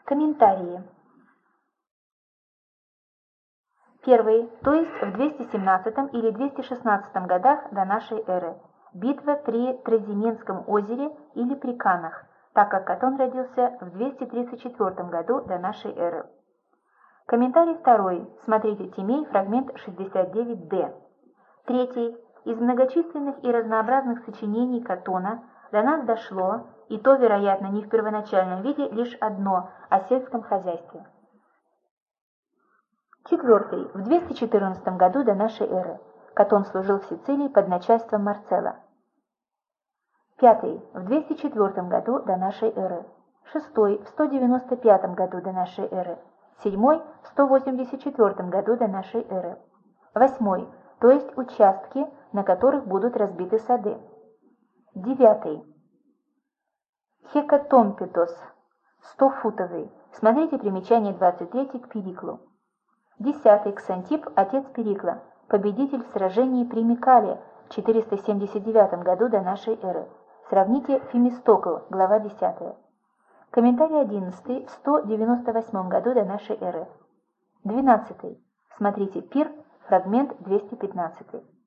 Комментарии. Первый, то есть в 217 или 216 годах до нашей эры. Битва при Тразименском озере или при Канах, так как Катон родился в 234 году до нашей эры. Комментарий второй. Смотрите Тимей, фрагмент 69-д. Третий. Из многочисленных и разнообразных сочинений Катона до нас дошло, и то, вероятно, не в первоначальном виде, лишь одно о сельском хозяйстве. Четвертый. В 214 году до нашей эры. Катон служил в Сицилии под начальством Марцелла. Пятый. В 204 году до нашей эры. Шестой. В 195 году до нашей эры. Седьмой. В 184 году до нашей эры. Восьмой. То есть участки, на которых будут разбиты сады. Девятый. Хекатомпедос. 100-футовый. Смотрите примечание 23 к Периклу. 10. Ксантип, отец Перикла, победитель в сражении при Микале в 479 году до нашей эры. Сравните Фемистокл, глава 10. Комментарий 11. В 198 году до нашей эры. 12. Смотрите Пир, фрагмент 215.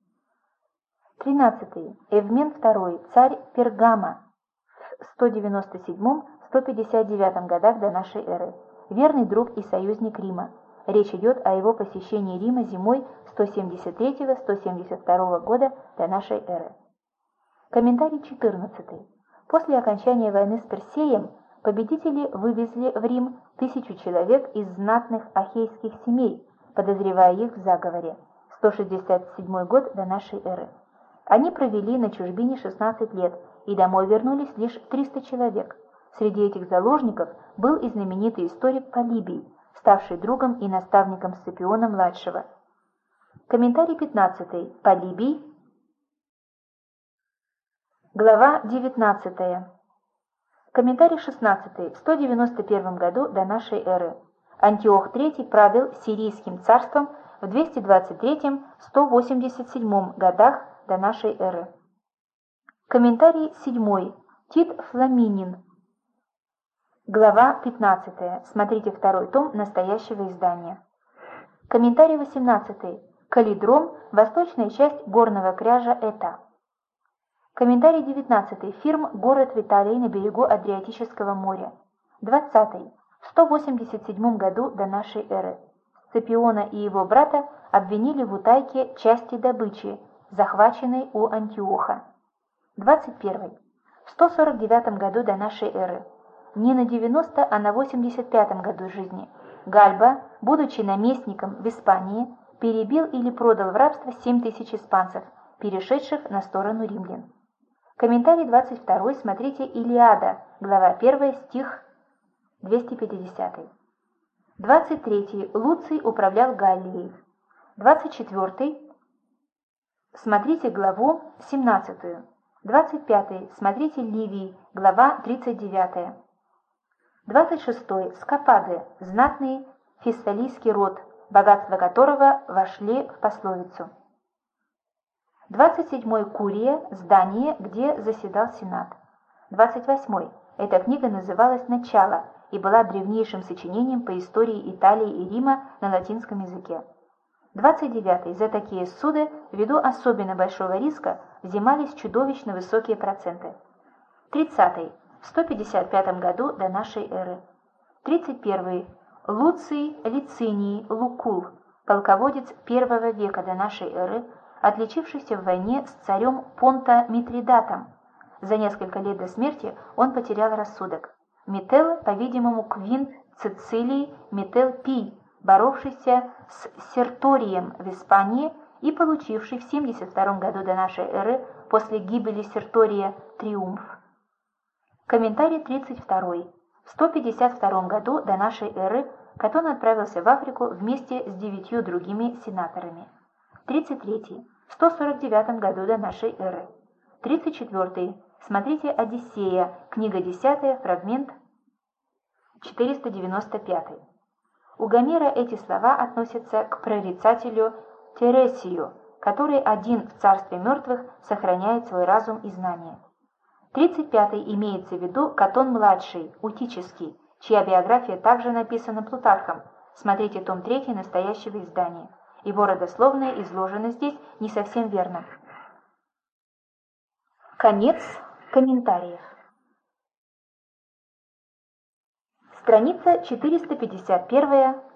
13. Эвмен II, царь Пергама в 197-159 годах до нашей эры. Верный друг и союзник Рима. Речь идет о его посещении Рима зимой 173-172 года до нашей эры. Комментарий 14. После окончания войны с Персеем победители вывезли в Рим 1000 человек из знатных ахейских семей, подозревая их в заговоре. 167 год до нашей эры. Они провели на чужбине 16 лет и домой вернулись лишь 300 человек. Среди этих заложников был и знаменитый историк Полибий, ставший другом и наставником Сципиона-младшего. Комментарий 15. Полибий. Глава 19. Комментарий 16. В 191 году до нашей эры. Антиох III правил Сирийским царством в 223-187 годах до нашей эры. Комментарий 7. Тит Фламинин. Глава 15. Смотрите второй том настоящего издания. Комментарий 18. Калидром, восточная часть горного кряжа Эта. Комментарий 19. Фирм, город в Италии на берегу Адриатического моря. 20. В 187 году до нашей эры. Сципиона и его брата обвинили в утайке части добычи, захваченной у Антиоха. 21. В 149 году до нашей эры. Не на 90, а на 85 году жизни. Гальба, будучи наместником в Испании, перебил или продал в рабство 7000 испанцев, перешедших на сторону римлян. Комментарий 22. Смотрите Илиада, глава 1, стих 250. 23. Луций управлял Галлией. 24. Смотрите главу 17. 25. Смотрите Ливий, глава 39. 26. Скопады, знатный фессалийский род, богатства которого вошли в пословицу. 27. Курия, здание, где заседал Сенат. 28. Эта книга называлась «Начало» и была древнейшим сочинением по истории Италии и Рима на латинском языке. 29. За такие суды, ввиду особенно большого риска, взимались чудовищно высокие проценты. 30. В 155 году до нашей эры. 31. Луций Лициний Лукул, полководец I века до нашей эры, отличившийся в войне с царем Понта Митридатом. За несколько лет до смерти он потерял рассудок. Метел, по-видимому, Квинт Цицилий Метел Пий, боровшийся с Серторием в Испании и получивший в 72 году до нашей эры после гибели Сертория триумф. Комментарий 32. В 152 году до нашей эры Катон отправился в Африку вместе с 9 другими сенаторами. 33. В 149 году до нашей эры. 34. Смотрите Одиссея, книга 10, фрагмент 495. У Гомера эти слова относятся к прорицателю Тересию, который один в царстве мертвых сохраняет свой разум и знания. 35. Имеется в виду Катон-младший, Утический, чья биография также написана Плутархом. Смотрите том 3 настоящего издания. Его родословная изложена здесь не совсем верно. Конец комментариев. Страница 451